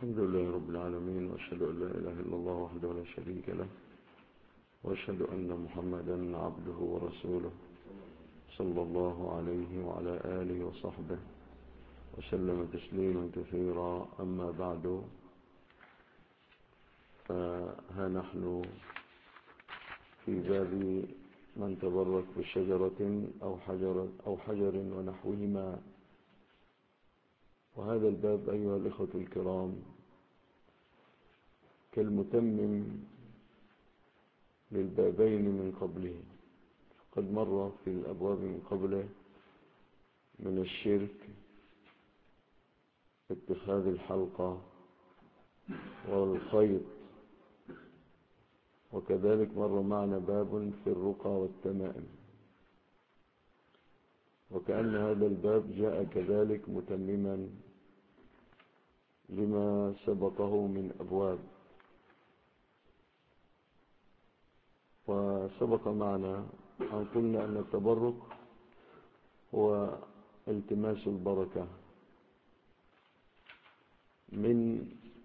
الحمد لله رب العالمين، وأشهد أن لا إله إلا الله وحده لا شريك له، وأشهد أن محمدا عبده ورسوله صلى الله عليه وعلى آله وصحبه وسلم تسليما كثيرا. أما بعد، فها نحن في باب من تبرك بشجرة أو حجر ونحوهما. وهذا الباب أيها الإخوة الكرام كالمتمم للبابين من قبله، قد مر في الأبواب من قبله من الشرك، اتخاذ الحلقة والخيط، وكذلك مر معنا باب في الرقى والتمائم، وكأن هذا الباب جاء كذلك متمما لما سبقه من أبواب. وسبق معنا أن قلنا أن التبرك هو التماس البركة من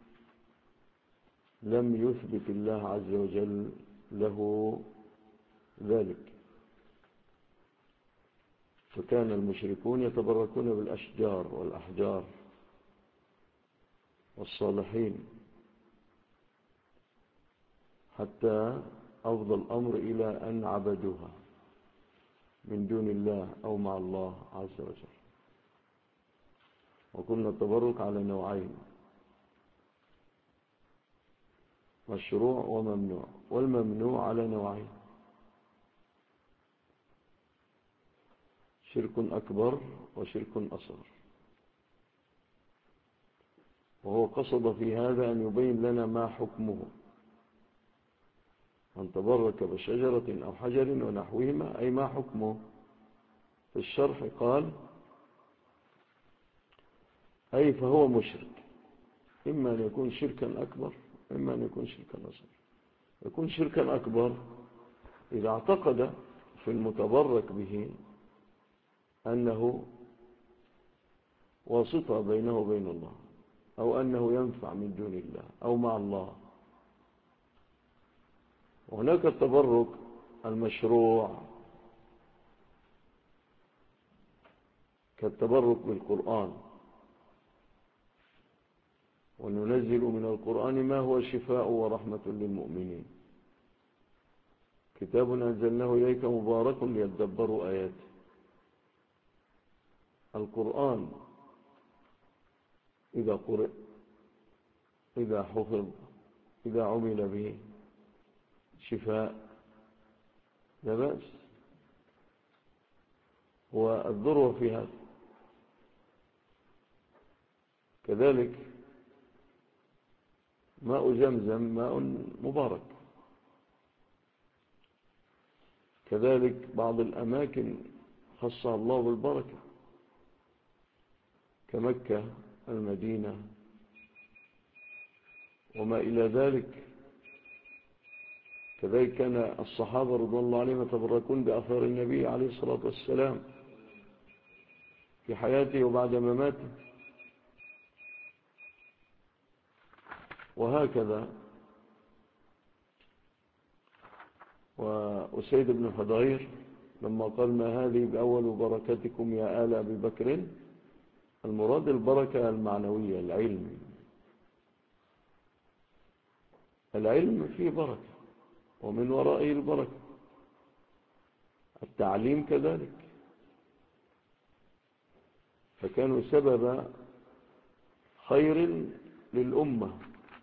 لم يثبت الله عز وجل له ذلك. فكان المشركون يتبركون بالأشجار والأحجار والصالحين، حتى أفضى الأمر إلى أن عبدوها من دون الله أو مع الله عز وجل. وكنا التبرك على نوعين: مشروع وممنوع. والممنوع على نوعين: شرك أكبر وشرك أصغر. وهو قصد في هذا أن يبين لنا ما حكمه. من تبرك بشجرة أو حجر ونحوهما، أي ما حكمه. في الشرح قال: أي فهو مشرك، إما أن يكون شركا أكبر، إما أن يكون شركا أصغر. يكون شركا أكبر إذا اعتقد في المتبرك به أنه واسطة بينه وبين الله، أو أنه ينفع من دون الله أو مع الله. وهناك التبرك المشروع كالتبرك بالقرآن: وننزل من القرآن ما هو شفاء ورحمة للمؤمنين، كتاب أنزلناه إليك مبارك ليدبروا آياته. القرآن إذا قرئ، إذا حفظ، إذا عمل به شفاء، لا بأس. والذروة في هذا. كذلك ماء زمزم ماء مبارك. كذلك بعض الأماكن خصها الله بالبركة كمكة، المدينة، وما إلى ذلك. كذلك كان الصحابة رضي الله عليهم يتبركون بأثار النبي عليه الصلاة والسلام في حياته وبعد مماته. وهكذا. وأسيد بن حضير لما قال: ما هذه بأول بركتكم يا آل أبي بكر، المراد البركة المعنوية، العلم فيه بركة، ومن ورائه البركة. التعليم كذلك. فكانوا سبب خير للأمة.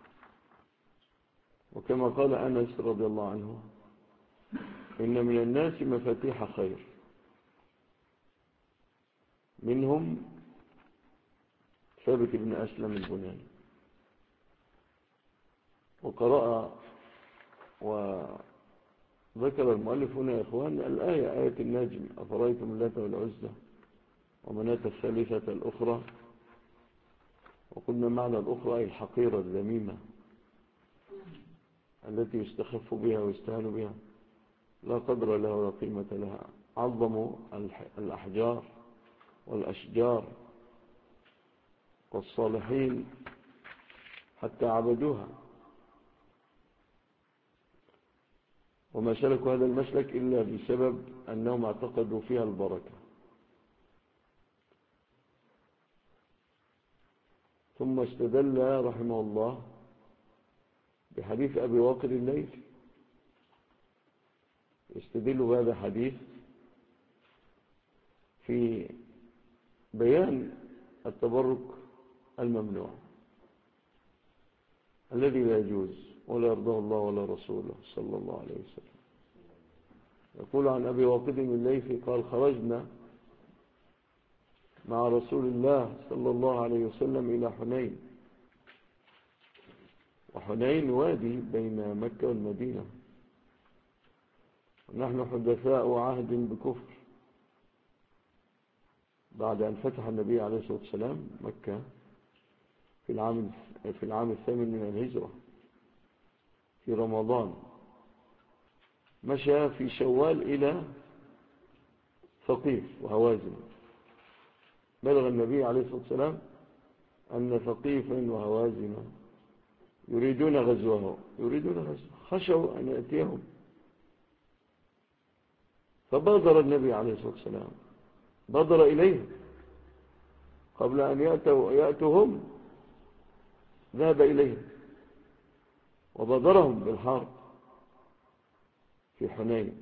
وكما قال أنس رضي الله عنه: إن من الناس مفاتيح خير، منهم ثابت بن أسلم البناني. وقرأ وذكر المؤلف هنا يا إخوان الآية، آية النجم: أفرأيتم اللات والعزى ومناة الثالثة الأخرى. وقلنا معنى الأخرى أي الحقيرة الذميمة التي يستخف بها ويستهان بها، لا قدر لها ولا قيمة لها. عظموا الأحجار والأشجار والصالحين حتى عبدوها، وما سلكوا هذا المسلك إلا بسبب أنهم اعتقدوا فيها البركة. ثم استدل رحمه الله بحديث أبي واقد الليثي، يستدل بهذا الحديث في بيان التبرك الممنوع الذي لا يجوز ولا يرضاه الله ولا رسوله صلى الله عليه وسلم. يقول عن أبي واقد الليثي قال: خرجنا مع رسول الله صلى الله عليه وسلم إلى حنين، وحنين وادي بين مكة والمدينة، ونحن حدثاء عهد بكفر، بعد أن فتح النبي عليه الصلاة والسلام مكة في العام الثامن من الهجرة في رمضان. مشى في شوال إلى ثقيف وهوازن. بلغ النبي عليه الصلاة والسلام أن ثقيفا وهوازن يريدون غزوه، خشوا أن يأتيهم، فبادر النبي عليه الصلاة والسلام، بادر إليهم قبل أن يأتوا هم، ذهب إليهم وبادرهم بالحرب في حنين.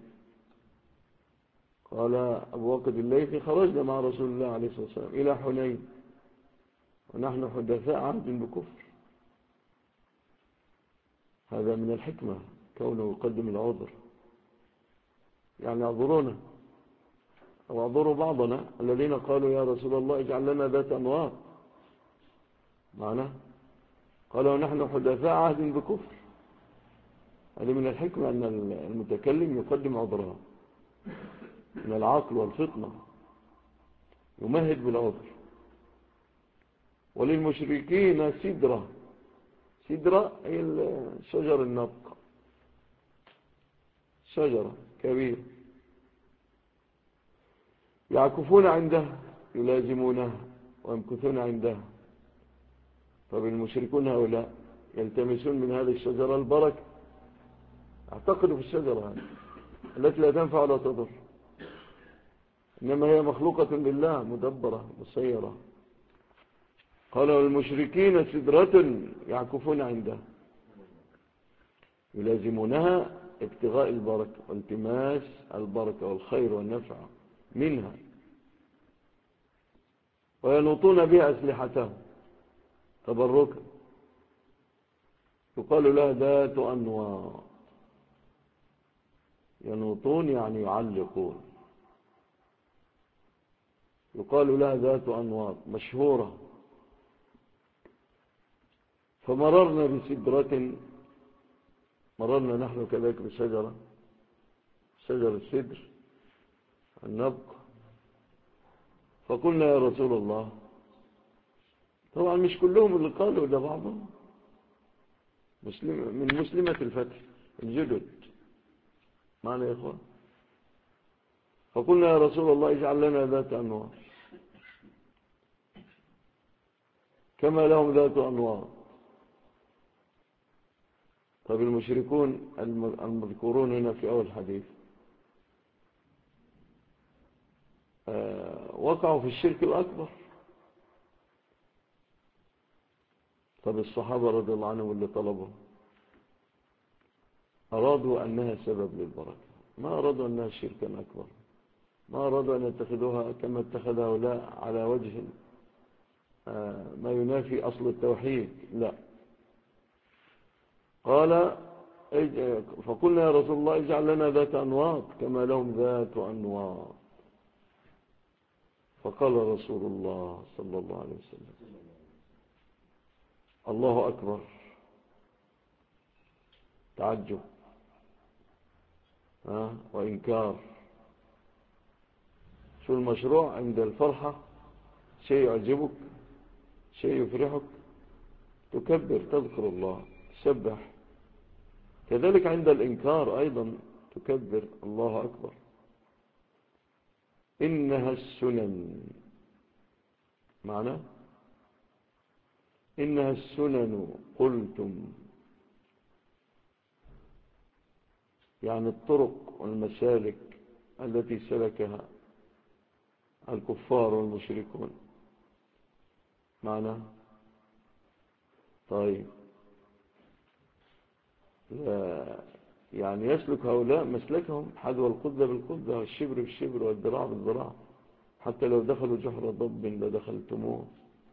قال أبو واقد الليثي: خرجنا مع رسول الله عليه الصلاة والسلام إلى حنين ونحن حدثاء عهد بكفر. هذا من الحكمة كونه يقدم العذر، يعني اعذرونا أو اعذروا بعضنا الذين قالوا: يا رسول الله اجعل لنا ذات أنوار معنا. قالوا: نحن حدثاء عهد بكفر. هذا من الحكمة أن المتكلم يقدم عذرها، من العقل والفطنة، يمهد بالعذر. وللمشركين سدرة هي شجر النبق، شجرة كبيرة يعكفون عندها، يلازمونها ويمكثون عندها. فبالمشركون هؤلاء يلتمسون من هذه الشجرة البركة، اعتقدوا في الشجرة هذه التي لا تنفع ولا تضر، إنما هي مخلوقة لله، مدبرة مسيرة. قالوا: المشركين سدرة يعكفون عندها، يلازمونها ابتغاء البركة والتماس البركة والخير والنفع منها، وينوطون بها أسلحتهم تبركا. يقال لها ذات أنواط. ينوطون يعني يعلقون. يقال لها ذات أنواط، مشهورة. فمررنا بسدرة، مررنا نحن كذلك بشجرة، شجر السدر النبق. فقلنا: يا رسول الله، طبعا مش كلهم اللي قالوا، ده بعضهم من مسلمة الفتح الجدد معنا يا إخوان. فقلنا: يا رسول الله اجعل لنا ذات أنوار كما لهم ذات أنوار. طب المشركون المذكورون هنا في أول حديث وقعوا في الشرك الأكبر. طب الصحابة رضي الله عنهم اللي طلبوا أرادوا أنها سبب للبركة، ما أرادوا أنها شركا أكبر، ما أرادوا أن يتخذوها كما اتخذ هؤلاء على وجه ما ينافي أصل التوحيد. لا. قال: فقلنا: يا رسول الله اجعل لنا ذات أنواط كما لهم ذات أنواط. فقال رسول الله صلى الله عليه وسلم: الله أكبر. تعجب وإنكار. شو المشروع عند الفرحة؟ شيء يعجبك، شيء يفرحك، تكبر، تذكر الله، تسبح. كذلك عند الإنكار أيضا تكبر، الله أكبر. إنها السنن، معنى إنها السنن قلتم، يعني الطرق والمسالك التي سلكها الكفار والمشركون معنا. طيب يعني يسلك هؤلاء مسلكهم حذو القدة بالقدة والشبر بالشبر والذراع بالذراع، حتى لو دخلوا جحر ضب لدخلتموه،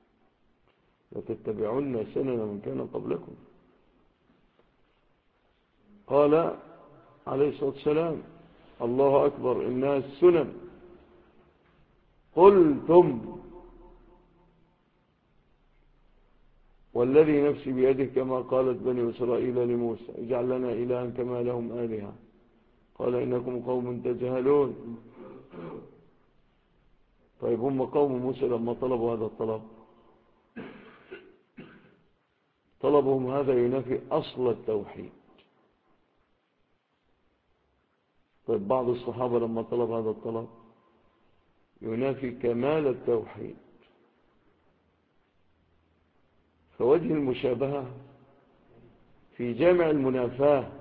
لتتبعون سنن من كان قبلكم. قال عليه الصلاة والسلام الله أكبر إنها السنن قلتم والذي نفسي بيده كما قالت بني إسرائيل لموسى اجعل لنا إلها كما لهم آلهة قال إنكم قوم تجهلون. طيب هم قوم موسى لما طلبوا هذا الطلب طلبهم هذا ينافي أصل التوحيد. طيب بعض الصحابة لما طلب هذا الطلب ينافي كمال التوحيد. فوجه المشابهة في جامع المنافاة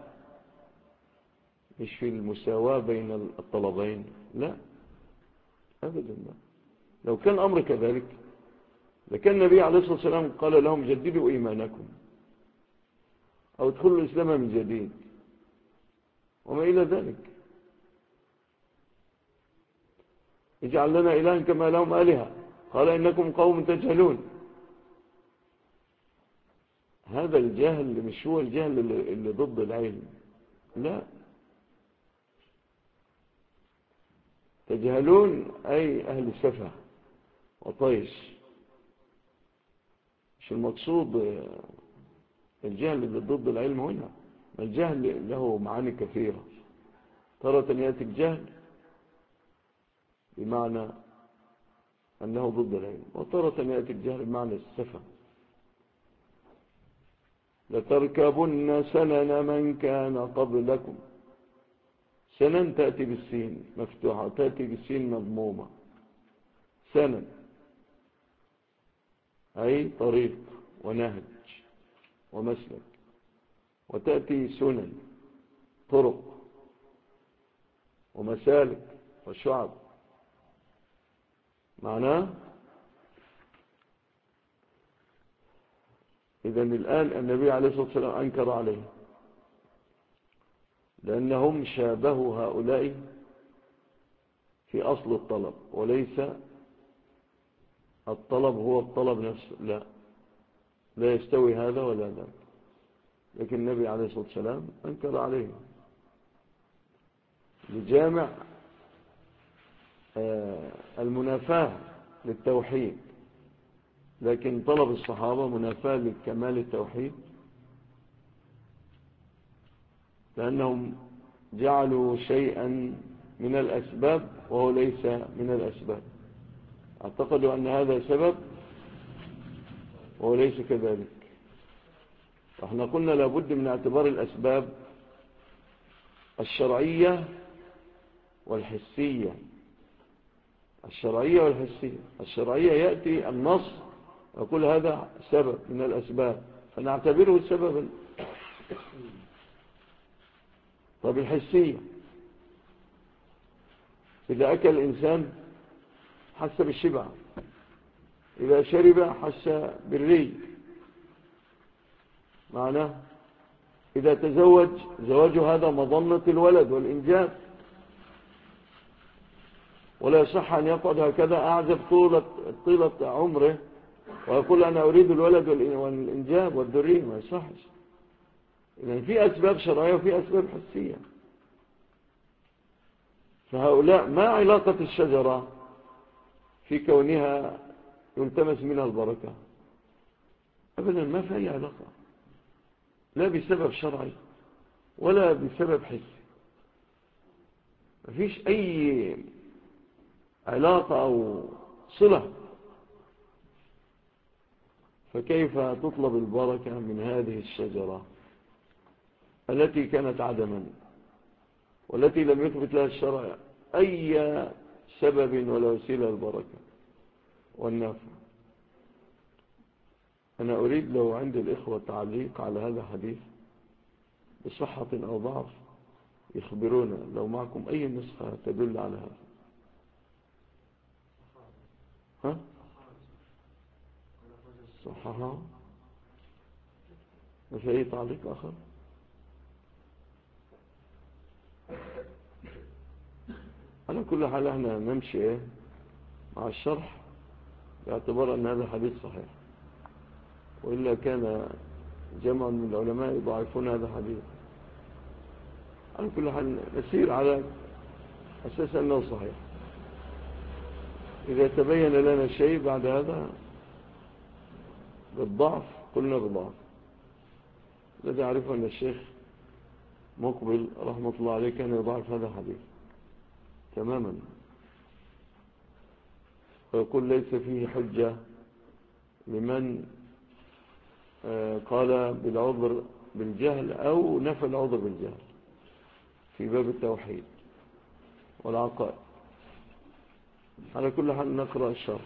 مش في المساواة بين الطلبين، لا أبدا لا. لو كان أمر كذلك لكان النبي عليه الصلاة والسلام قال لهم جددوا إيمانكم أو ادخلوا الإسلام من جديد وما إلى ذلك. اجعل لنا إلها كما لهم آلهة قال إنكم قوم تجهلون. هذا الجهل مش هو الجهل اللي ضد العلم، لا. تجهلون أي أهل سفه وطيش، مش المقصود الجهل اللي ضد العلم هنا. الجهل له معاني كثيرة. ترى يأتي الجهل بمعنى أنه ضد العلم، وترى يأتي الجهل بمعنى السفه. لتركبن سنن من كان قبلكم. سنن تأتي بالسين مفتوحة تأتي بالسين مضمومة. سنن أي طريق ونهج ومسلك، وتأتي سنن طرق ومسالك وشعب. معناه إذن الآن النبي عليه الصلاة والسلام أنكر عليه لأنهم شابهوا هؤلاء في أصل الطلب، وليس الطلب هو الطلب نفسه، لا يستوي هذا ولا ذاك. لكن النبي عليه الصلاة والسلام أنكر عليه لجامع المنافاة للتوحيد. لكن طلب الصحابة منافاة لكمال التوحيد، لأنهم جعلوا شيئا من الأسباب وهو ليس من الأسباب. اعتقدوا أن هذا سبب وهو ليس كذلك. احنا قلنا لابد من اعتبار الأسباب الشرعية والحسية. الشرعية والحسية. الشرعية يأتي النص يقول هذا سبب من الأسباب فنعتبره سببا. طب الحسية إذا أكل الإنسان حس بالشبع، إذا شرب حس بالري. معناه إذا تزوج زواجه هذا مظنة الولد والإنجاب، ولا يصح أن يقعد هكذا أعزب طيلة عمره ويقول أنا أريد الولد والإنجاب والذرية، ما يصحش. إذن في أسباب شرعية وفي أسباب حسية. فهؤلاء ما علاقة الشجرة في كونها يلتمس منها البركة؟ أبدا ما في أي علاقة، لا بسبب شرعي ولا بسبب حسي. ما فيش أي علاقة أو صلة. فكيف تطلب البركة من هذه الشجرة التي كانت عدما والتي لم يثبت لها الشرع أي سبب ولا وسيلة البركة والنفع؟ أنا أريد لو عند الإخوة تعليق على هذا الحديث بصحة أو ضعف يخبرونا، لو معكم أي نسخة تدل على هذا. ها؟ صحها؟ ما في أي تعليق آخر؟ على كل حال احنا نمشي مع الشرح باعتبار أن هذا حديث صحيح، وإلا كان جمع من العلماء يضعفون هذا الحديث. على كل حال نسير على أساس أنه صحيح. إذا تبين لنا شيء بعد هذا بالضعف قلنا بالضعف. الذي أعرفه أن الشيخ مقبل رحمة الله عليه كان يضعف هذا الحديث تماما، ويقول ليس فيه حجة لمن قال بالعذر بالجهل أو نفى العذر بالجهل في باب التوحيد والعقائد. على كل حال نقرأ الشرح.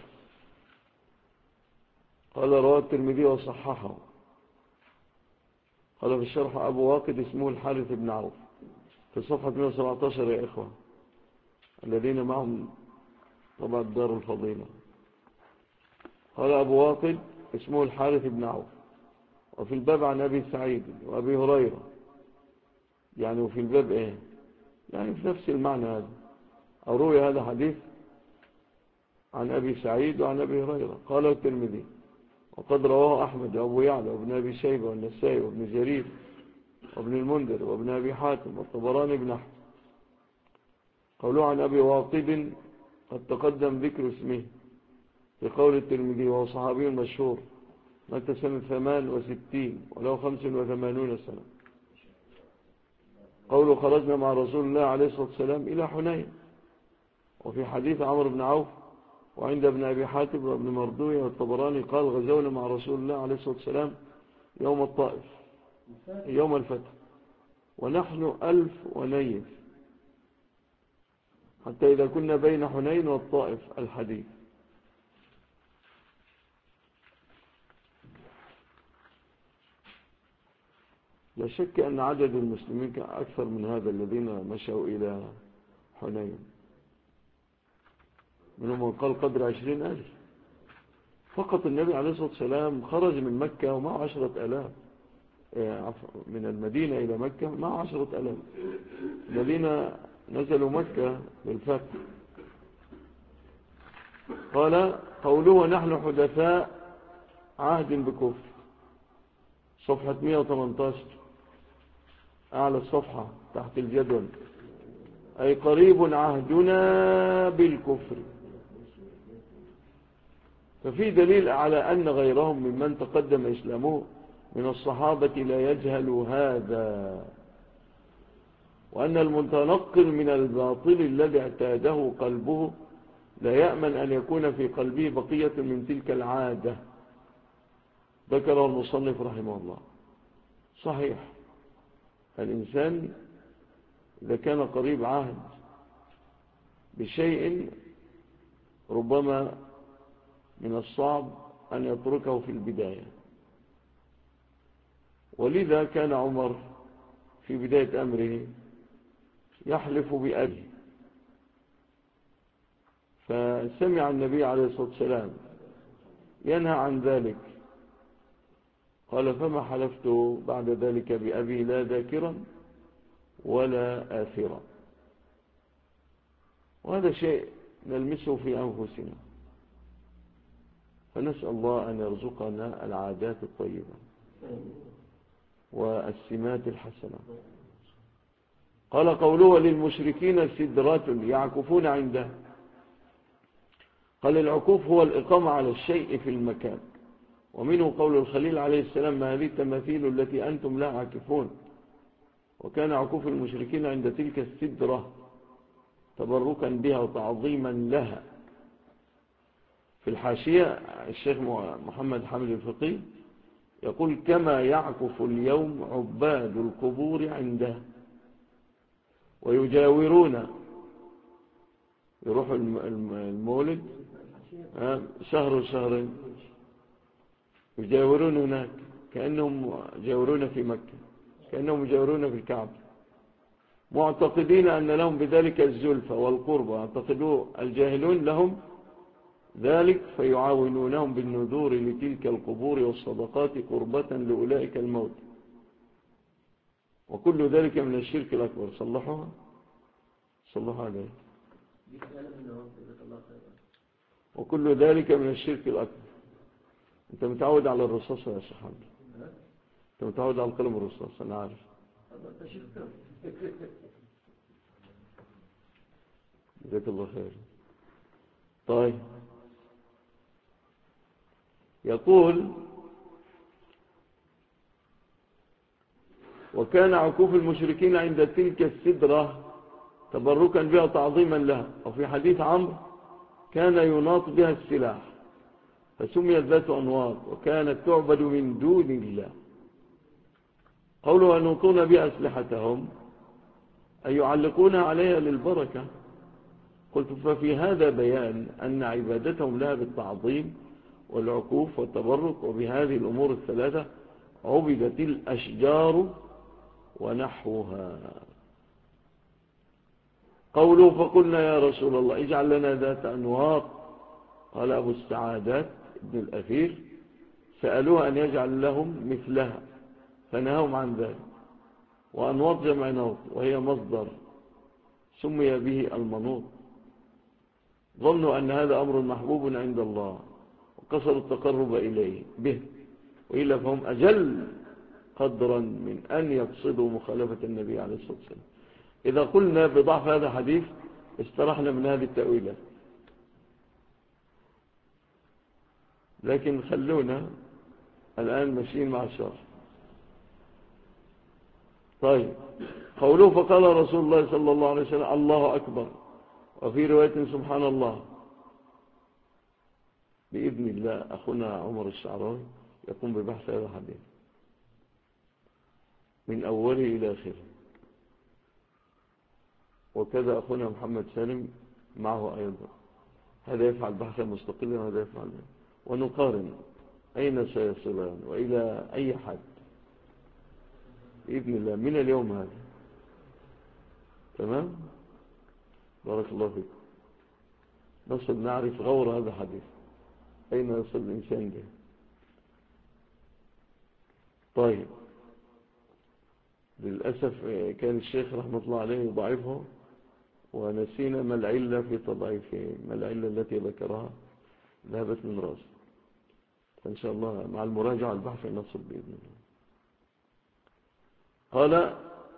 قال رواه الترمذي وصححه. قال في الشرح أبو واقد اسمه الحارث بن عوف في صفحة 117 يا إخوة الذين معهم طبعا دار الفضيلة. قال أبو واقد اسمه الحارث بن عوف، وفي الباب عن أبي سعيد وأبي هريرة، يعني وفي الباب يعني في نفس المعنى هذا، أو روي هذا حديث عن أبي سعيد وعن أبي هريرة. قال الترمذي وقد رواه أحمد وأبو يعلى وابن أبي شيبة والنسائي وابن جرير وابن المنذر وابن أبي حاتم والطبراني بن أحمد. قولوا عن أبي واقد قد تقدم ذكر اسمه في قول الترمذي، وهو صحابي مشهور مات سنة 68 ولو 85 سنة. قوله خرجنا مع رسول الله عليه الصلاة والسلام إلى حنين. وفي حديث عمرو بن عوف وعند ابن أبي حاتم وابن مردوية والطبراني قال غزونا مع رسول الله عليه الصلاة والسلام يوم الطائف يوم الفتح ونحن 1000 ونيف، حتى إذا كنا بين حنين والطائف. الحديث. لا شك أن عدد المسلمين كان أكثر من هذا الذين مشوا إلى حنين، منهم من قال قدر 20,000 فقط. النبي عليه الصلاة والسلام خرج من مكة ومعه 10,000، من المدينة إلى مكة معه 10,000 الذين نزلوا مكة بالفتح. قال قوله نحن حدثاء عهد بكفر، صفحة 118 أعلى الصفحة تحت الجدول، أي قريب عهدنا بالكفر. ففي دليل على أن غيرهم ممن تقدم إسلامه من الصحابة لا يجهل هذا، وأن المتنقل من الباطل الذي اعتاده قلبه لا يأمن أن يكون في قلبه بقية من تلك العادة. ذكره المصنف رحمه الله. صحيح، الإنسان إذا كان قريب عهد بشيء ربما من الصعب أن يتركه في البداية، ولذا كان عمر في بداية أمره يحلف بأبيه، فسمع النبي عليه الصلاة والسلام ينهى عن ذلك، قال فما حلفت بعد ذلك بأبي لا ذاكرا ولا آثرا. وهذا شيء نلمسه في أنفسنا، فنسأل الله أن يرزقنا العادات الطيبة والسمات الحسنة. قال قوله للمشركين سدرات يعكفون عنده. قال العكوف هو الإقامة على الشيء في المكان، ومنه قول الخليل عليه السلام ما هذه التماثيل التي أنتم لا عاكفون. وكان عكوف المشركين عند تلك السدرة تبركا بها وتعظيما لها. في الحاشية الشيخ محمد حامد الفقيه يقول كما يعكف اليوم عباد القبور عنده ويجاورون، يروحوا المولد شهر وشهرين يجاورون هناك كأنهم جاورون في مكة، كأنهم جاورون في الكعبة، معتقدين أن لهم بذلك الزلفى والقربى، يعتقدون الجاهلون لهم ذلك فيعاونونهم بالنذور لتلك القبور والصدقات قربة لأولئك الموت، وكل ذلك من الشرك الأكبر. صلحوا عليه. وكل ذلك من الشرك الأكبر. أنت متعود على الرصاص يا شيخ حمد، أنت متعود على القلم الرصاص، أنا عارف. جزاك الله خير. طيب، يقول: وكان عكوف المشركين عند تلك السدرة تبركا بها تعظيما لها. وفي حديث عمرو: كان يناط بها السلاح فسميت ذات أنواط وكانت تعبد من دون الله. قولوا ينوطون بها أسلحتهم أي يعلقونها عليها للبركة. قلت: ففي هذا بيان أن عبادتهم لها بالتعظيم والعكوف والتبرك، وبهذه الأمور الثلاثة عبدت الأشجار ونحوها. قولوا: فقلنا يا رسول الله اجعل لنا ذات أنواط. قال أبو السعادات ابن الأثير: سألوها أن يجعل لهم مثلها فنهاهم عن ذلك. وأنواط جمع نوط، وهي مصدر سمي به المنوط. ظنوا أن هذا أمر محبوب عند الله وقصروا التقرب إليه به، وإلا فهم أجل قدرا من أن يقصدوا مخالفة النبي عليه الصلاة والسلام. إذا قلنا بضعف هذا الحديث استرحنا من هذه التأويلات، لكن خلونا الآن ماشيين مع الشرح. طيب، قوله: فقال رسول الله صلى الله عليه وسلم: الله أكبر. وفي رواية: سبحان الله. بإذن الله أخونا عمر الشعراوي يقوم ببحث هذا الحديث من أوله إلى آخره، وكذا أخونا محمد سالم معه أيضا. هذا يفعل بحثا مستقلا وهذا يفعل بحثا، ونقارن أين سيصلان وإلى أي حد بإذن الله من اليوم هذا. تمام؟ بارك الله فيك. نصل نعرف غور هذا الحديث أين يصل الإنسان به. طيب، للأسف كان الشيخ رحمة الله عليه يضعفه، ونسينا ما العلة في تضعيفه، ما العلة التي ذكرها ذهبت من رأسه. فإن شاء الله مع المراجعة البحث نصل بإذن الله. قال: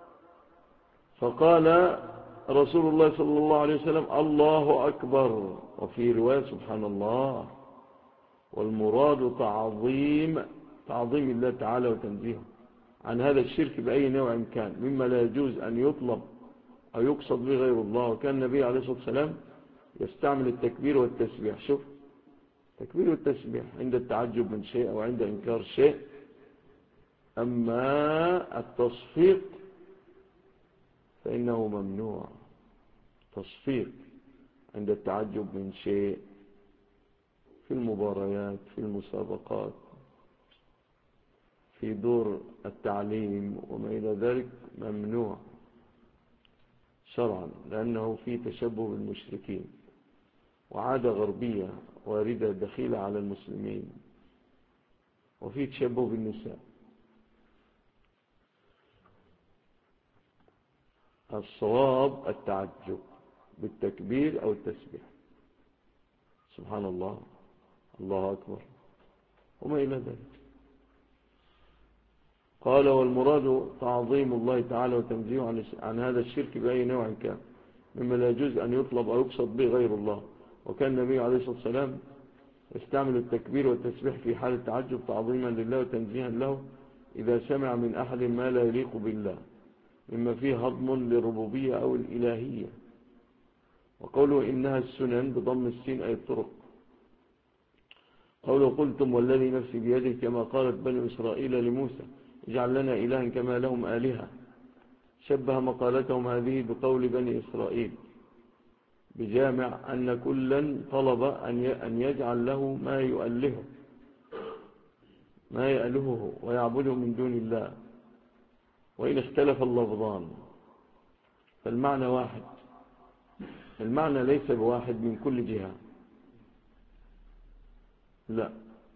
فقال رسول الله صلى الله عليه وسلم: الله أكبر. وفي رواية: سبحان الله. والمراد تعظيم الله تعالى وتنزيهه عن هذا الشرك بأي نوع كان، مما لا يجوز أن يطلب أو يقصد به غير الله. وكان النبي عليه الصلاة والسلام يستعمل التكبير والتسبيح. شوف، التكبير والتسبيح عند التعجب من شيء أو عند إنكار شيء. أما التصفيق فإنه ممنوع. تصفيق عند التعجب من شيء في المباريات، في المسابقات، في دور التعليم وما إلى ذلك ممنوع شرعا، لأنه في تشبه بالمشركين وعادة غربية واردة دخيلة على المسلمين، وفي تشبه بالنساء. الصواب التعجب بالتكبير أو التسبيح، سبحان الله، الله أكبر، وما إلى ذلك. قال: والمراد تعظيم الله تعالى وتنزيهه عن هذا الشرك بأي نوع كان، مما لا يجوز أن يطلب أو يقصد به غير الله. وكان النبي عليه الصلاة والسلام يستعمل التكبير والتسبيح في حال التعجب تعظيما لله وتنزيها له إذا سمع من أحد ما لا يليق بالله، مما فيه هضم للربوبية أو الإلهية. وقوله: إنها السنن بضم السين أي الطرق. قوله: قلتم والذي نفسي بيده، كما قالت بني إسرائيل لموسى: اجعل لنا إلها كما لهم آلهة. شبه مقالتهم هذه بقول بني إسرائيل، بجامع أن كلا طلب أن يجعل له ما يؤلهه ما يألهه ويعبده من دون الله، وإن اختلف اللفظان فالمعنى واحد. المعنى ليس بواحد من كل جهة، لا.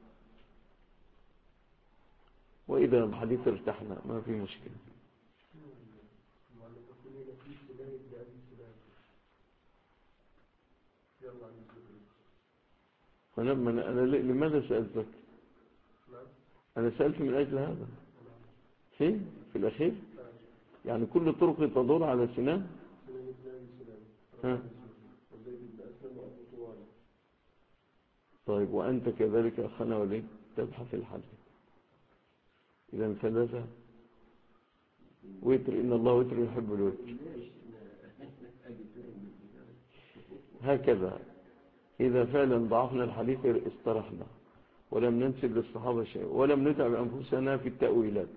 وإذا الحديث ارتحنا ما في مشكلة. أنا لماذا سألتك؟ أنا سألت من أجل هذا. في الأخير يعني كل طرق تدور على سنان. طيب وأنت كذلك أخنا وليد تبحث الحديث. إذا ثلاثة وتر، إن الله وتر يحب الوتر. هكذا إذا فعلا ضعفنا الحديث استرحنا ولم ننسب للصحابة شيء ولم نتعب أنفسنا في التأويلات.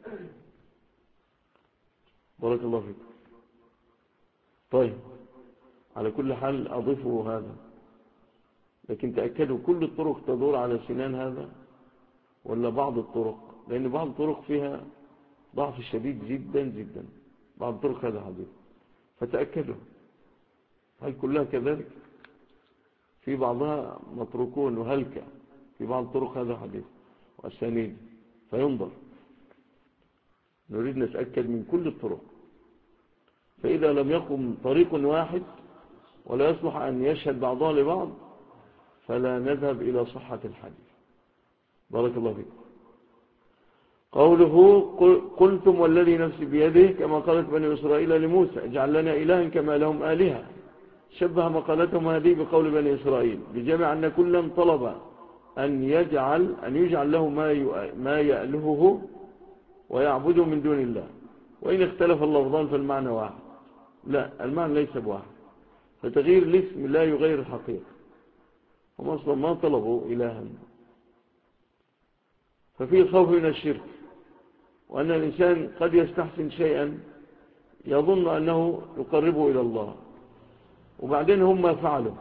بارك الله فيك. طيب على كل حال أضيفه هذا، لكن تأكدوا كل الطرق تدور على سنان هذا ولا بعض الطرق، لأن بعض الطرق فيها ضعف شديد جدا جدا، بعض الطرق هذا حديث، فتأكدوا هل كلها كذلك؟ في بعضها متروكون وهلكة، في بعض الطرق هذا حديث وأسانيد، فينظر. نريد نتأكد من كل الطرق، فإذا لم يقم طريق واحد ولا يصلح أن يشهد بعضها لبعض فلا نذهب إلى صحة الحديث. بارك الله فيك. قوله قلتم والذي نفسي بيده كما قالت بني إسرائيل لموسى اجعل لنا إلها كما لهم آلهة، شبه مقالتهم هذه بقول بني إسرائيل بجمع أن كلا طلب أن يجعل له ما يألهه ويعبده من دون الله، وإن اختلف اللفظان فالمعنى واحد. لا، المعنى ليس بواحد، فتغيير الاسم لا يغير الحقيقة. هم أصلا ما طلبوا إلها. ففي خوف من الشرك، وأن الإنسان قد يستحسن شيئا يظن أنه يقربه إلى الله، وبعدين هم ما فعلوا.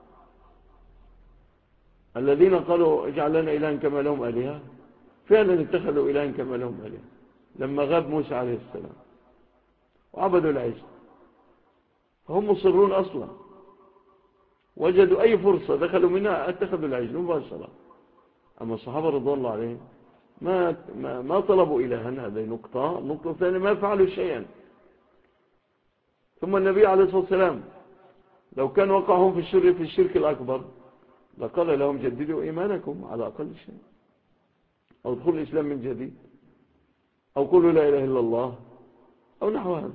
الذين قالوا اجعل لنا إلها كما لهم آلهة فعلا اتخذوا إلها كما لهم آلهة لما غاب موسى عليه السلام وعبدوا العجل، فهم مصرون أصلا، وجدوا أي فرصة دخلوا منها اتخذوا العجل مباشرة. أما الصحابة رضوان الله عليهم ما طلبوا إلها، هذه نقطة ثانية، ما فعلوا شيئا. ثم النبي عليه الصلاة والسلام لو كان وقعهم في الشرك الأكبر لقال لهم جددوا إيمانكم على أقل شيء، أو ادخلوا الإسلام من جديد، أو قولوا لا إله إلا الله، أو نحو هذا.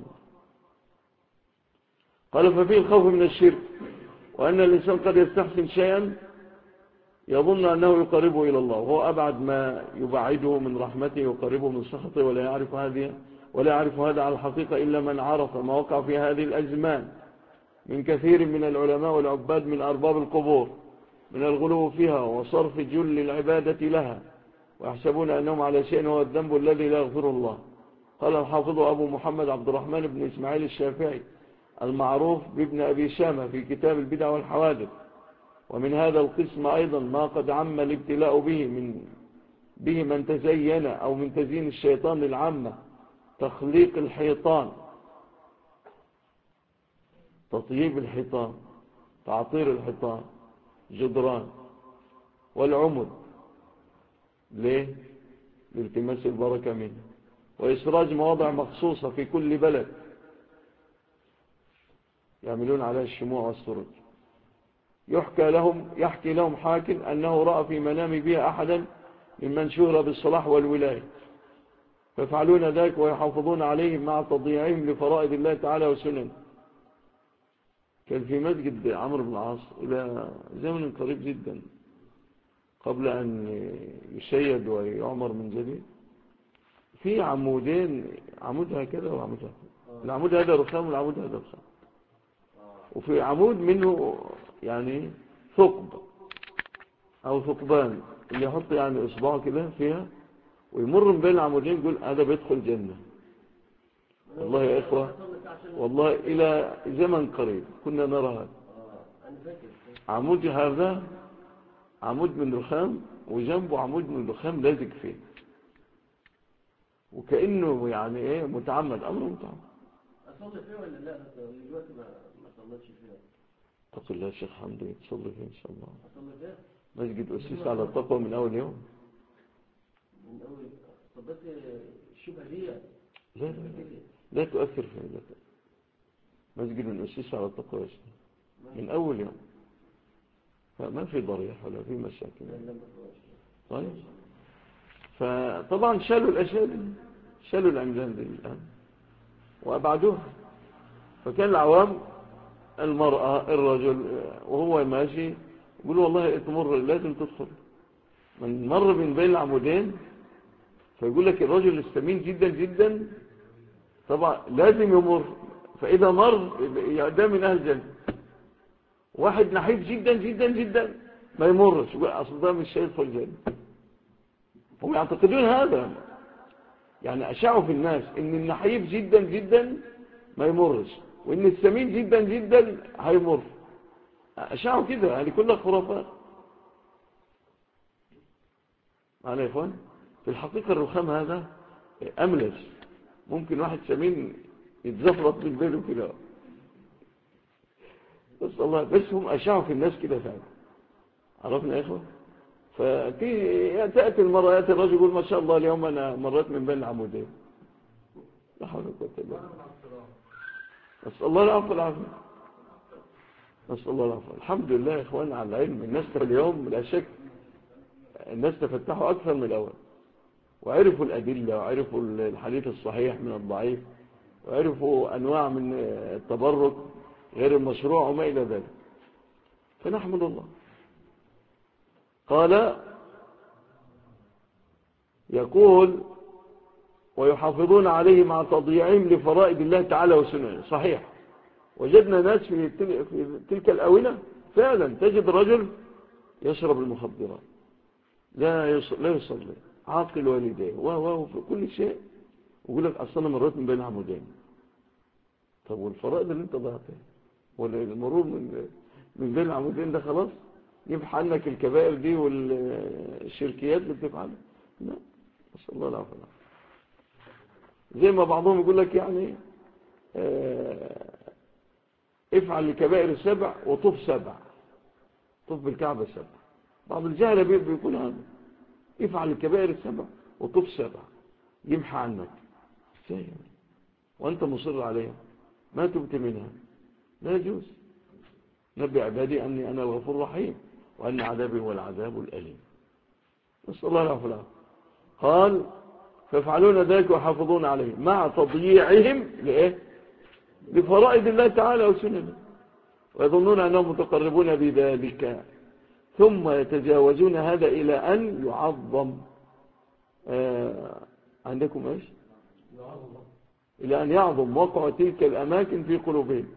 قال ففيه الخوف من الشرك، وأن الإنسان قد يستحسن شيئا يظن أنه يقربه إلى الله، وهو أبعد ما يبعده من رحمته يقربه من سخطه، ولا يعرف هذا على الحقيقة إلا من عرف ما وقع في هذه الأزمان من كثير من العلماء والعباد من أرباب القبور من الغلو فيها وصرف جل العبادة لها، ويحسبون أنهم على شيء هو الذنب الذي لا يغفر الله. قال الحافظ أبو محمد عبد الرحمن بن إسماعيل الشافعي المعروف بابن أبي شامة في كتاب البدع والحوادث: ومن هذا القسم أيضا ما قد عم الابتلاء به من تزين أو من تزيين الشيطان للعامة تخليق الحيطان، تطييب الحيطان، تعطير الحيطان، جدران والعمد، ليه؟ لالتماس البركة منه، وإسراج مواضع مخصوصة في كل بلد يعملون عليها الشموع والسرج. يحكي لهم حاكم أنه رأى في منام بها أحدا ممن شهر بالصلاح والولاية، فيفعلون ذلك ويحافظون عليهم مع تضييعهم لفرائض الله تعالى وسنن. كان في مسجد عمرو بن العاص إلى زمن قريب جدا قبل أن يشيد ويعمر من جديد، في عمودين، عمود هكذا وعمود هكذا، العمود هذا رخام والعمود هذا رخام، وفي عمود منه يعني ثقب أو ثقبان اللي يحط يعني إصبعه كده فيها ويمر من بين العمودين يقول هذا بيدخل جنة. والله يا إخوة، والله إلى زمن قريب كنا نرى هذا عمود، هذا عمود من رخام وجنبه عمود من رخام لازق فيه، وكأنه يعني ايه متعمد، امر متعمد. اصلي فيه ولا لا؟ دلوقتي ما صليتش فيها. اتق الله يا شيخ حمدي، تصلي فيه ان شاء الله. اصلي فيها مسجد أسس على التقوى من اول يوم. من اول صليت الشبهه دي. لا لا تؤثر في ذلك. مسجد من أسس على التقوى يا شيخ من اول يوم، فما في ضريح ولا في مشاكل. طيب، فطبعا شالوا الاشياء دي، شالوا العمدان دي الان وابعدوها. فكان العوام المرأة الرجل وهو ماشي يقول والله تمر لازم تدخل، من مر من بين العمودين فيقول لك الرجل السمين جدا جدا طبعا لازم يمر، فإذا مر ده من أهل الجنة. واحد نحيف جدا جدا جدا ما يمرش، يقول أصل ده مش هيدخل الجنة. هم يعتقدون هذا، يعني أشاعوا في الناس إن النحيف جدا جدا ما يمرش، وإن السمين جدا جدا هيمر. أشاعوا كده، يعني كلها خرافات. معنا يا إخوان، في الحقيقة الرخام هذا أملس، ممكن واحد سمين يتزفرط بالبيل كده، بس الله، بس هم أشاعوا في الناس كده فعلا. عرفنا يا إخوان؟ تأتي المرأة، يأتي الرجل يقول ما شاء الله اليوم أنا مريت من بين العمودين. لا حول ولا قوة إلا بالله. نسأل الله العفو والعافية. نسأل الله العفو. الحمد لله يا إخوان على العلم. الناس اليوم لا شك الناس تفتحوا أكثر من الأول، وعرفوا الأدلة، وعرفوا الحديث الصحيح من الضعيف، وعرفوا أنواع من التبرك غير المشروع وما إلى ذلك، فنحمد الله. قال يقول ويحافظون عليه مع تضييعهم لفرائض الله تعالى وسننه. صحيح، وجدنا ناس في تلك الأونة فعلا تجد رجل يشرب المخدرات، لا يصلي، عاقل والديه وفي كل شيء، ويقول لك أصلا مرات من بين عمودين. طب والفرائض اللي انت ضيعتها والمرور من بين العمودين ده خلاص يمحى عنك الكبائر دي والشركيات اللي بتفعلها؟ لا، نسأل الله العافية. زي ما بعضهم يقول لك يعني افعل الكبائر السبع وطف سبع، طف بالكعبة السبع. بعض الجهلة بيقول هذا، افعل الكبائر السبع وطف سبع يمحى عنك. ازاي يعني وانت مصر عليها ما تبت منها؟ لا يجوز. نبي عبادي أني أنا الغفور الرحيم وأن عذابي هو العذاب الأليم. نسأل الله العافية. قال فيفعلون ذلك ويحافظون عليه مع تضييعهم لإيه؟ لفرائض الله تعالى وسننه، ويظنون أنهم متقربون بذلك، ثم يتجاوزون هذا إلى أن يعظم عندكم إيش؟ إلى أن يعظم وقع تلك الأماكن في قلوبهم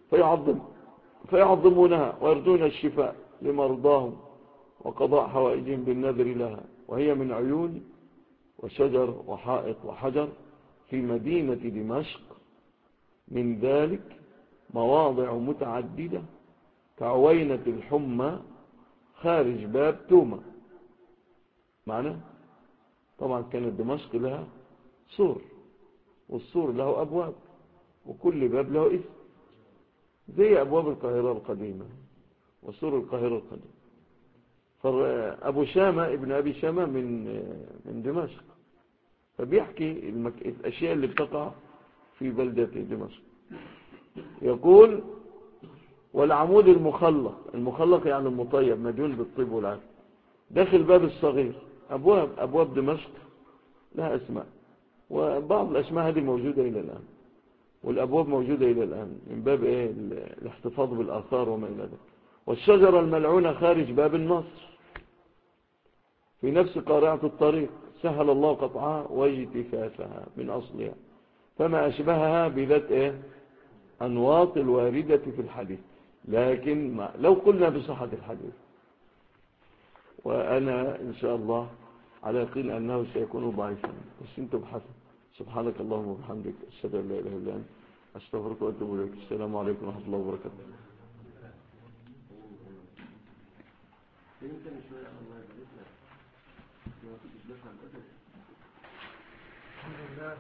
فيعظمونها ويرجون الشفاء لمرضاهم وقضاء حوائجهم بالنذر لها، وهي من عيون وشجر وحائط وحجر في مدينة دمشق. من ذلك مواضع متعددة كعوينة الحمى خارج باب تومة. معنى طبعا كانت دمشق لها سور، والسور له أبواب، وكل باب له اسم، زي أبواب القاهرة القديمة وسور القاهرة القديمة. فأبو شامة ابن أبي شامة من دمشق، فبيحكي الأشياء اللي بتقع في بلدة دمشق. يقول والعمود المخلق يعني المطيب مديون بالطيب والعافية، داخل باب الصغير. أبواب دمشق لها أسماء، وبعض الأسماء هذه موجودة إلى الآن، والأبواب موجودة إلى الآن من باب إيه؟ الاحتفاظ بالآثار وما إلى ذلك. والشجرة الملعونة خارج باب النصر في نفس قارعة الطريق، سهل الله قطعها واجتفافها من أصلها، فما أشبهها بذات إيه؟ أنواط الواردة في الحديث. لكن لو قلنا بصحة الحديث، وأنا إن شاء الله على يقين أنه سيكون ضعيفا، بس انتم بحثوا. سبحانك اللهم وبحمدك، أشهد أن لا إله إلا أنت، أستغفرك وأتوب إليك. السلام عليكم ورحمة الله وبركاته. الحمد لله.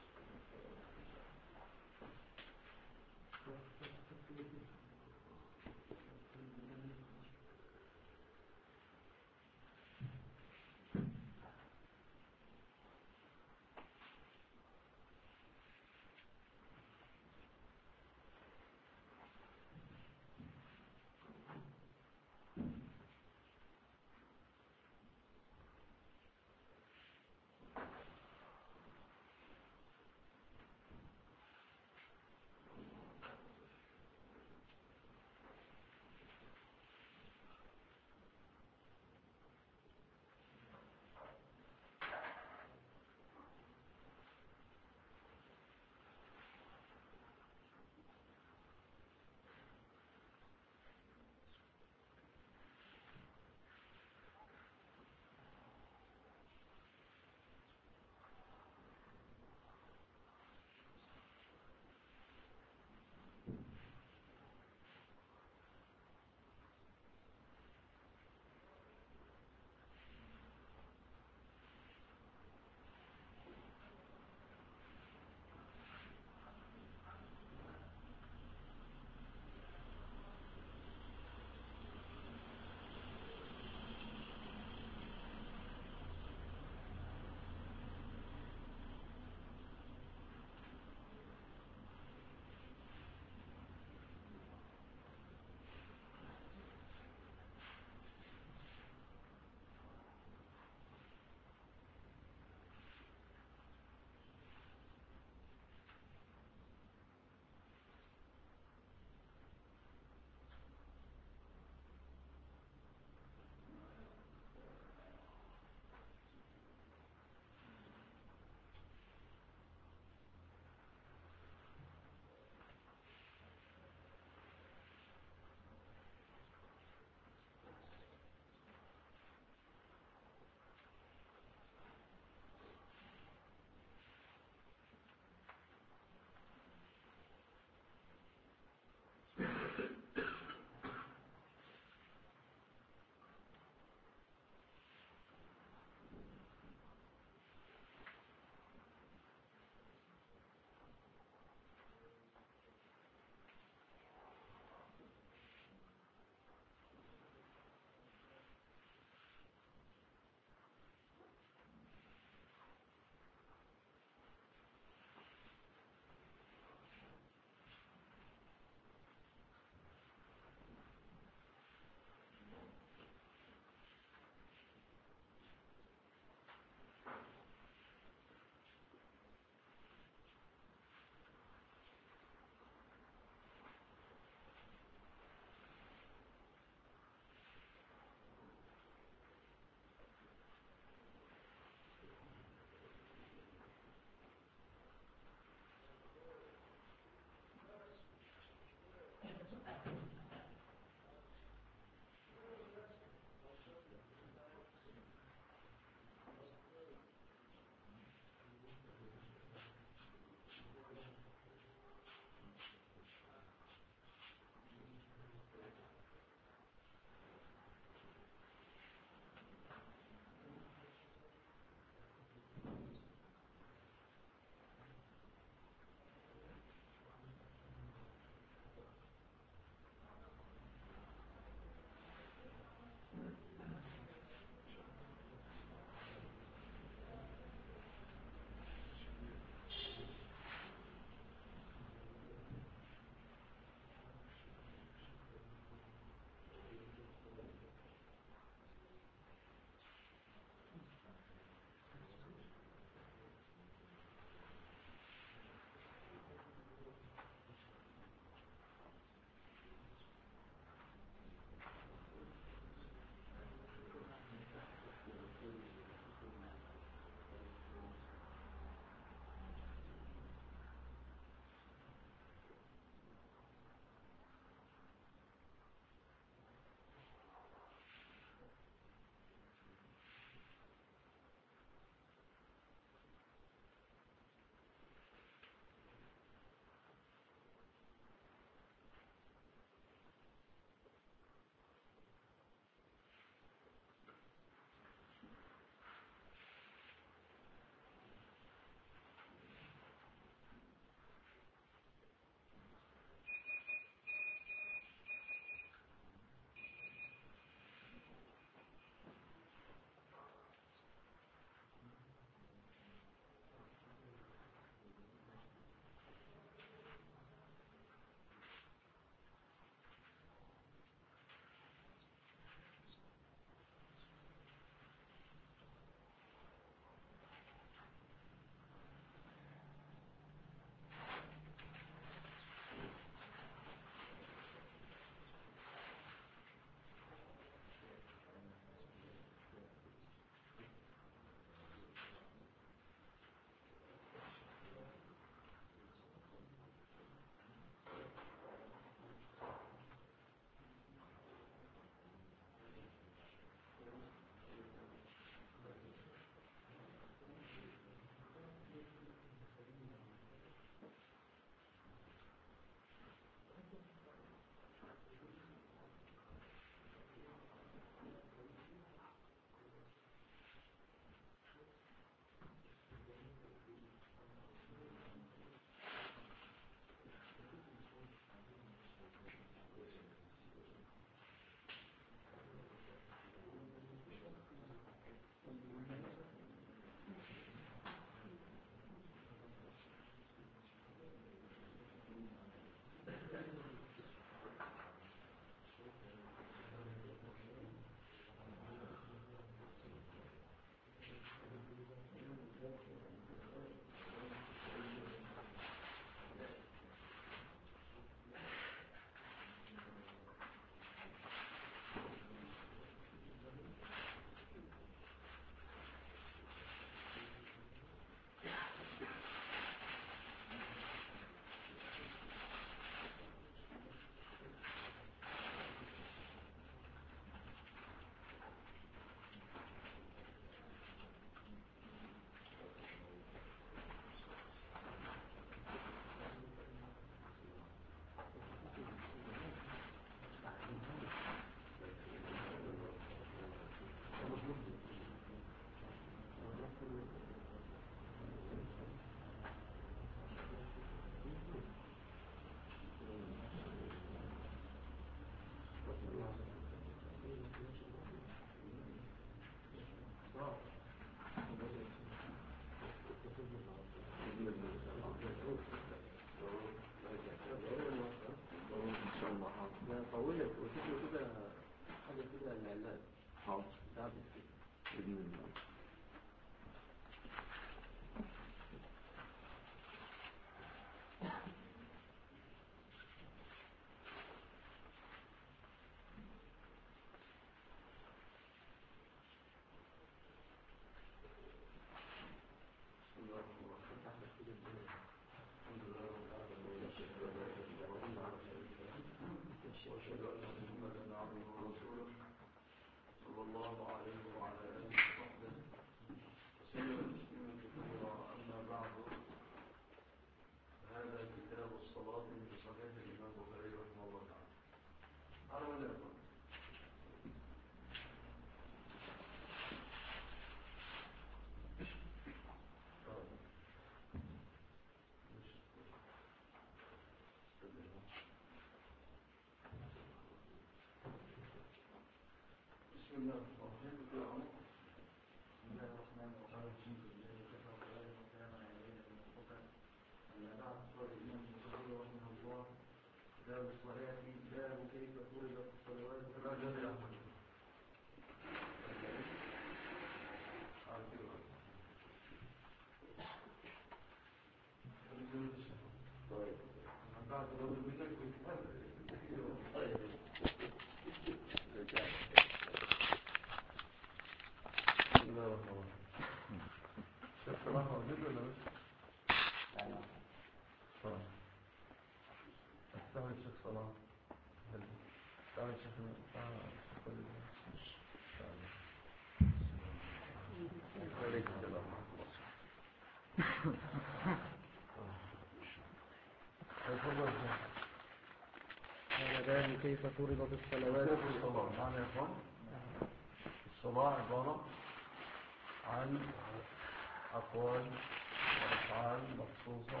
كيف فرضت الصلوات في الصلاة؟ معنى يا اخوان الصلاة عبارة عن أقوال وأفعال مخصوصة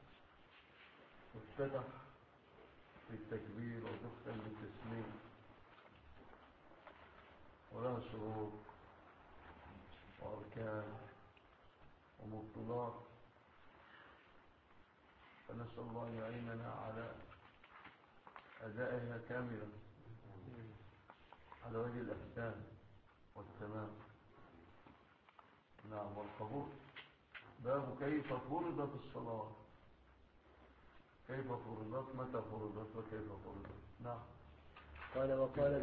تفتتح بالتكبير وتختم بالتسليم، ولها شروط وأركان ومبطلات، فنسأل الله أن يعيننا على أدائها كاملة على وجه الإحسان والتمام. نعم. والقبول. باب كيف فرضت الصلاة، كيف فرضت، متى فرضت، وكيف فرضت. نعم. قال وقال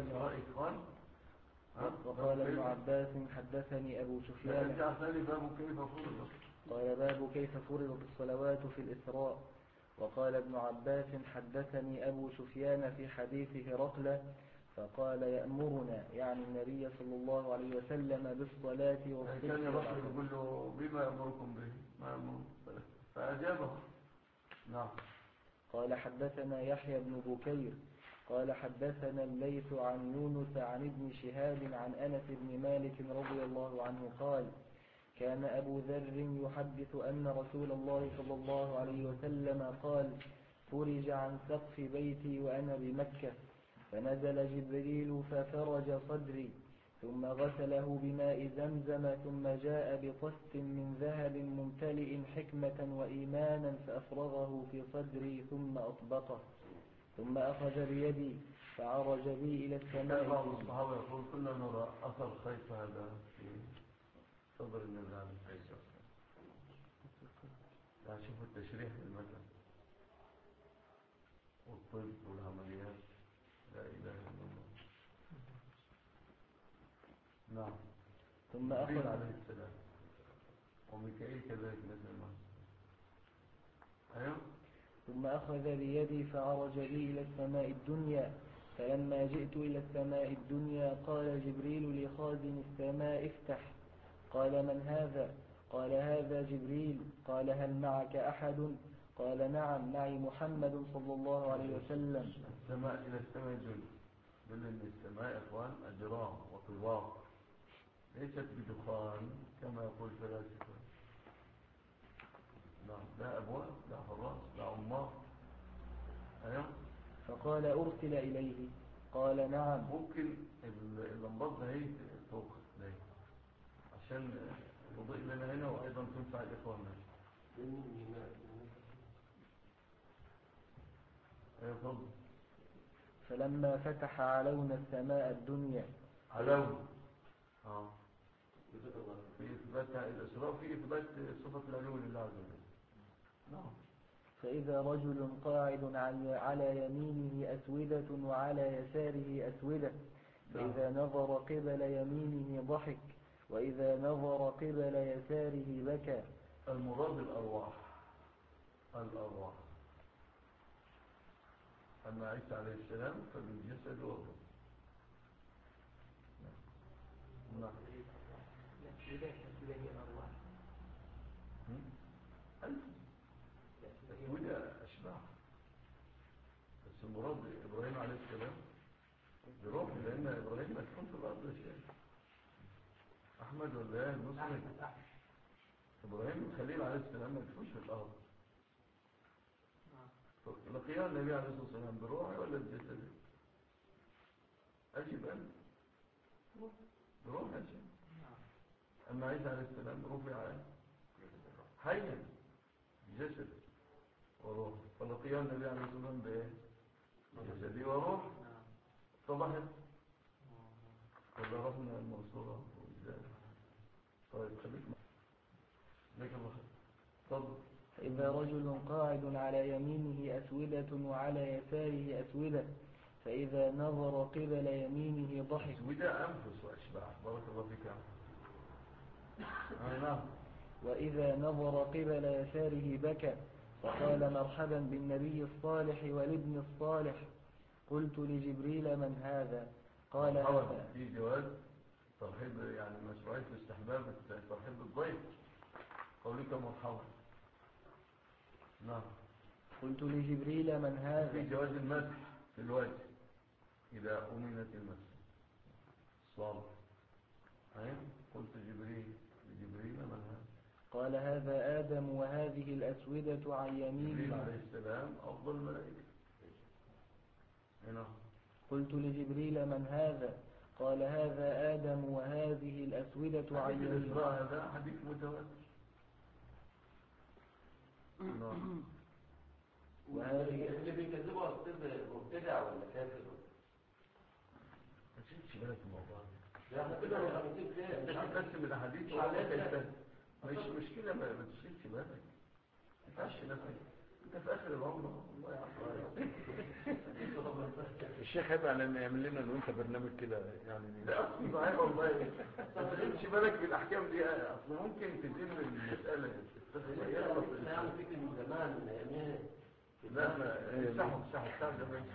ابن عباس حدثني أبو سفيان. باب كيف فرضت. قال باب كيف فرضت الصلوات في الإسراء. وقال ابن عباس حدثني أبو سفيان في حديث هرقل فقال يأمرنا، يعني النبي صلى الله عليه وسلم بالصلاة والصدق. كان هرقل يقول له بما يأمركم به، ما يأمركم، فأجابه. نعم. قال حدثنا يحيى بن بكير قال حدثنا الليث عن يونس عن ابن شهاب عن أنس بن مالك رضي الله عنه قال كان أبو ذر يحدث أن رسول الله صلى الله عليه وسلم قال فرج عن سقف بيتي وأنا بمكة، فنزل جبريل ففرج صدري، ثم غسله بماء زمزم، ثم جاء بطست من ذهب ممتلئ حكمة وإيمانا فأفرغه في صدري ثم أطبقه، ثم أخذ بيدي فعرج بي إلى السماء. بعض الصحابة يقول كنا نرى أثر خيط هذا في صدر النظام. شوفوا التشريح للمثل والطب والعمليات، لا إله إلا الله. نعم. ثم أخذ عليه السلام وميكائيل كذلك مثل ما. أيوه. ثم أخذ بيدي فعرج بي إلى السماء الدنيا، فلما جئت إلى السماء الدنيا قال جبريل لخازن السماء افتح. قال من هذا؟ قال هذا جبريل. قال هل معك أحد؟ قال نعم معي محمد صلى الله عليه وسلم. السماء إلى السماء الدنيا، بل إن السماء إخوان أجرام وطباق، ليست بدخان كما يقول الفلاسفة. نعم. لا أبواب، لا حراس، لا عمار. أيوه. فقال أرسل إليه. قال نعم. ممكن اللمبات هي توقف ليه عشان تضيء لنا هنا وأيضا تنفع الإخوان هنا. أيوه فضل. فلما فتح علونا السماء الدنيا. علون. في إثبات الإسراء، في إثبات صفة العلو لله عز وجل. نعم. فإذا رجل قاعد على يمينه أسودة وعلى يساره أسودة، فإذا نظر قبل يمينه ضحك، وإذا نظر قبل يساره بكى. المراد الأرواح. أما عيسى عليه السلام فبالجسد والروح. نعم. أسودة أشباح، بس المراد إبراهيم عليه السلام بروح لأن إبراهيم هتكون في الأرض يا شيخ. أحمد ولا إيه المسلم؟ إبراهيم الخليل عليه السلام ما تكونش في الأرض. لقيا النبي عليه الصلاة والسلام بروحي ولا بجسدي؟ أجيب أنا بروح يا شيخ. أما عيسى عليه السلام رفع حيا جسد وروح، فلقيا النبي عليه الصلاة والسلام بإيه؟ جسدي وروح. طبعا ولا رفنا المنصورة وإزاي. طيب خليك ليك الله خير. تفضل. إذا رجل قاعد على يمينه أسودة وعلى يساره أسودة، فإذا نظر قبل يمينه ضحك. أسودة أنفس وأشباح. بارك الله فيك. نعم. وإذا نظر قبل يساره بكى، فقال مرحبا بالنبي الصالح والابن الصالح. قلت لجبريل من هذا؟ قال هذا. في جواز ترحيب، يعني مشروعية استحباب ترحيب بالضيف، قولك مرحبا. نعم. قلت لجبريل من هذا؟ في جواز المسح في الوجه إذا أمنت المسح صالح. قلت لجبريل من هذا؟ قال هذا آدم وهذه الأسودة عن يمينه. جبريل عليه السلام أفضل الملائكة. هنا. قلت لجبريل من هذا؟ قال هذا آدم وهذه الأسودة عن يمينه. الإسراء هذا حديث متواتر. نعم. وهذه اللي بيكذبوا أصدر مبتدع ولا كافر؟ ما تشيلش بالك الموضوع لا احنا كده مخلصين خير. انت تقسم الاحاديث مش مشكله، ما تشيلش بالك. ما تعش نفسك انت في اخر العمر. الله يعافيك. الشيخ هيبقى لما يعمل لنا لو انت برنامج كده يعني. لا اصلا صحيح والله. ما تشيلش بالك بالاحكام دي، اصلا ممكن تزيد المساله. يعني فكر من زمان من ايامين. لا ما صح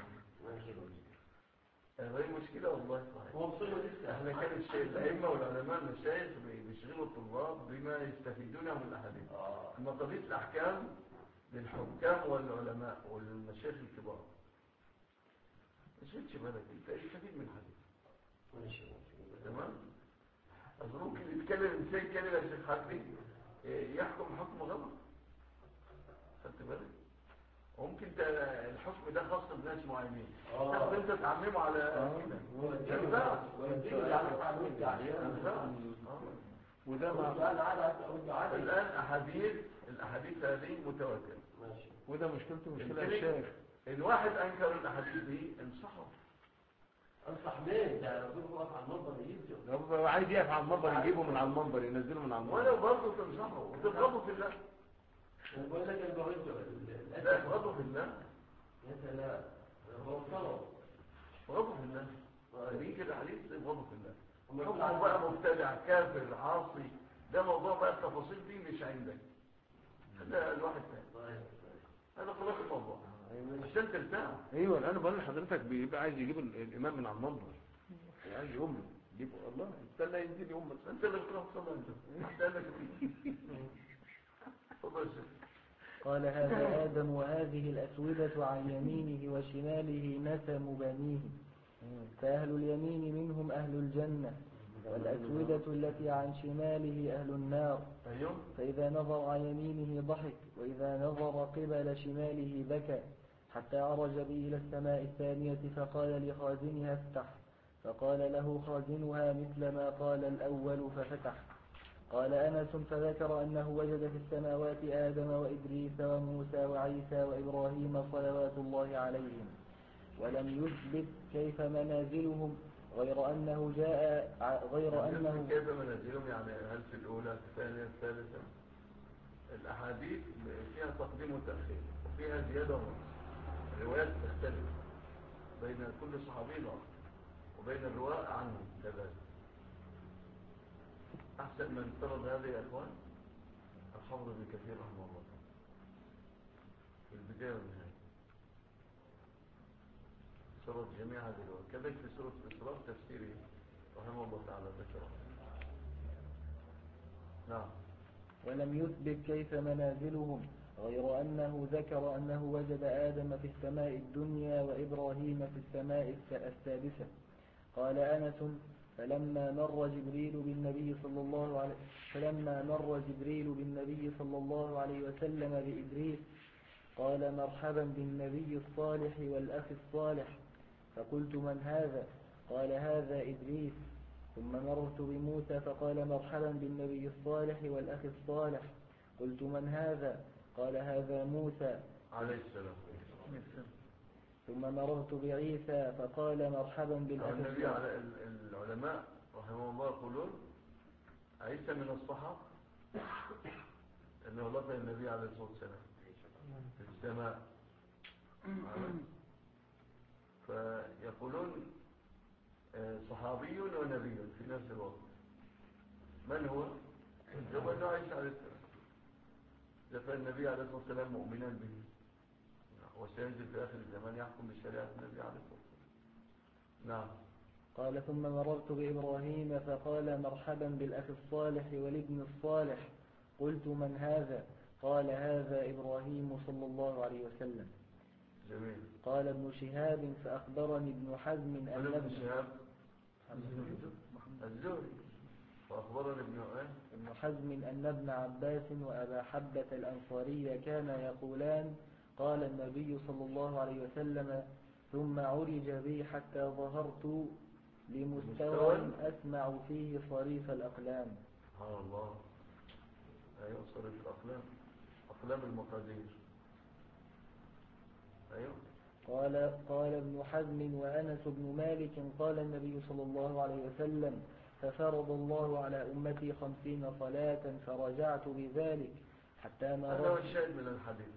هي مشكلة والله. هو مصيبة لسه. احنا كان الأئمة والعلماء المشايخ بيشغلوا الطلاب بما يستفيدونه من الأحاديث. أما قضية الأحكام للحكام والعلماء والمشايخ الكبار. ما تشغلش بالك، انت يستفيد من الحديث. تمام؟ أصل ممكن يتكلم إنسان كلمة يا شيخ حقي يحكم حكم غلط. خدت بالك؟ وممكن الحكم ده خاص بناس معينين. تاخد انت تعممه على كده. وده الآن الأحاديث هذه متواترة. وده مشكلته مشكلة الشيخ. إن واحد أنكر الأحاديث دي انصحه. انصح مين؟ ده يقول وقف على المنبر يجيبه. لو عايز يقف على المنبر يجيبه من على المنبر، ينزله من على المنبر. ولو برضه تنصحه وترغبه في الله. بقول لك البعيد لا تغضوا في الله. يا سلام. هو صلوا غضوا في الله. مين كده حديث غضوا في الله. حكمه بقى مبتدع كافر عاصي، ده موضوع بقى التفاصيل دي مش عندك. هذا الواحد ثاني. هذا خلاص الموضوع عشان ترتاح. ايوه انا بقول لحضرتك بيبقى عايز يجيب الامام من على المنبر، عايز يقوم يجيبه. الله استنى ينزل يقوم، انت اللي بتروح تصلي انت استنى كده. قال هذا آدم وهذه الأسودة عن يمينه وشماله نسم بنيه، فأهل اليمين منهم أهل الجنة، والأسودة التي عن شماله أهل النار. فإذا نظر عن يمينه ضحك، وإذا نظر قبل شماله بكى، حتى عرج به إلى السماء الثانية فقال لخازنها افتح، فقال له خازنها مثل ما قال الأول ففتح. قال أنس فذكر أنه وجد في السماوات آدم وإدريس وموسى وعيسى وإبراهيم صلوات الله عليهم، ولم يثبت كيف منازلهم غير أنه كيف منازلهم، يعني هل في الأولى في الثانية الثالثة. الأحاديث فيها تقديم وتأخير وفيها زيادة ونقص. الروايات تختلف بين كل صحابي وبين الرواة عنهم كذلك. أحسن من افترض هذه يا أخوان الحافظ ابن كثير رحمه الله في البداية والنهاية. سورة جميع هذه الروايات كذلك في سورة الإسراء تفسيره رحمه الله تعالى ذكره. نعم. ولم يثبت كيف منازلهم غير أنه ذكر أنه وجد آدم في السماء الدنيا وإبراهيم في السماء السادسة، قال أنس فلما مر جبريل بالنبي صلى الله عليه وسلم بإدريس قال مرحبا بالنبي الصالح والأخ الصالح، فقلت من هذا؟ قال هذا إدريس. ثم مررت بموسى فقال مرحبا بالنبي الصالح والأخ الصالح، قلت من هذا؟ قال هذا موسى عليه السلام. ثم مررت بعيسى فقال مرحبا بالأخ النبي الصالح. على العلماء رحمه الله يقولون عيسى من الصحابة، أنه لقي النبي عليه الصلاة والسلام في السماء، فيقولون صحابي ونبي في نفس الوقت. من هو؟ هو أنه عيسى عليه السلام، دفع النبي عليه الصلاة والسلام مؤمنا به، وسينزل في آخر الزمان يحكم بشريعة النبي عليه الصلاة والسلام. نعم. قال ثم مررت بإبراهيم فقال مرحبا بالأخ الصالح والابن الصالح، قلت من هذا؟ قال هذا إبراهيم صلى الله عليه وسلم. جميل. قال ابن شهاب فأخبرني ابن حزم أن ابن شهاب الزهري، فأخبرني ابن حزم أن ابن عباس وأبا حبة الأنصاري كانا يقولان قال النبي صلى الله عليه وسلم ثم عرج بي حتى ظهرت لمستوى أسمع فيه صريف الأقلام. سبحان الله. أيوة صريف الأقلام، أقلام المقادير. أيوة. قال ابن حزم وأنس بن مالك قال النبي صلى الله عليه وسلم ففرض الله على أمتي 50 صلاة فرجعت بذلك حتى ما هذا هو الشاهد من الحديث.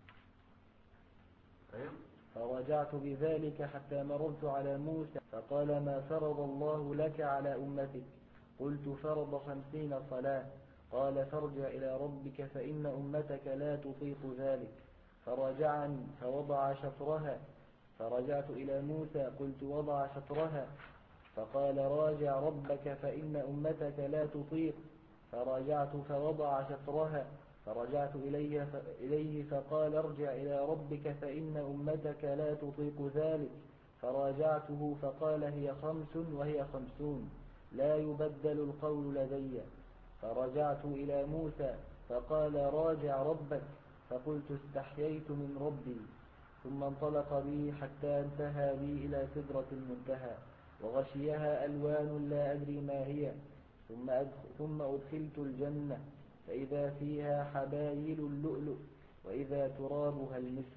أيوة. فرجعت بذلك حتى مررت على موسى فقال ما فرض الله لك على أمتك؟ قلت فرض 50 صلاة. قال فارجع إلى ربك فإن أمتك لا تطيق ذلك. فرجعني فوضع شطرها. فرجعت إلى موسى قلت وضع شطرها. فقال راجع ربك فإن أمتك لا تطيق. فرجعت فوضع شطرها. فرجعت إليه فقال ارجع إلى ربك فإن أمتك لا تطيق ذلك. فراجعته فقال هي 5 وهي 50 لا يبدل القول لدي. فرجعت إلى موسى فقال راجع ربك. فقلت استحييت من ربي. ثم انطلق بي حتى انتهى بي إلى سدرة المنتهى وغشيها ألوان لا أدري ما هي. ثم أدخلت الجنة فإذا فيها حبايل اللؤلؤ وإذا ترابها المسك.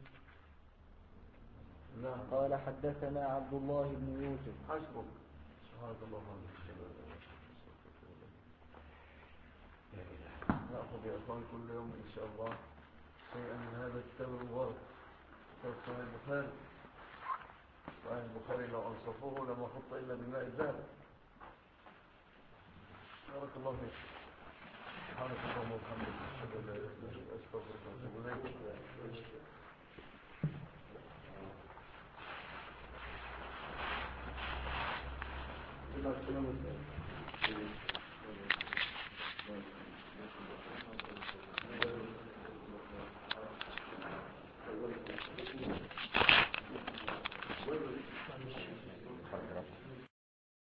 قال حدثنا عبد الله بن يوسف. حسبك. سبحانك اللهم نأخذ يا أخوان كل يوم إن شاء الله شيئا من هذا الكتاب المبارك، كتاب صحيح البخاري. صحيح البخاري لو أنصفوه لما خط إلا بماء الذهب. بارك الله فيك. سبحانك اللهم وبحمدك أشهد أن لا إله إلا أنت أستغفرك وأتوب إليك.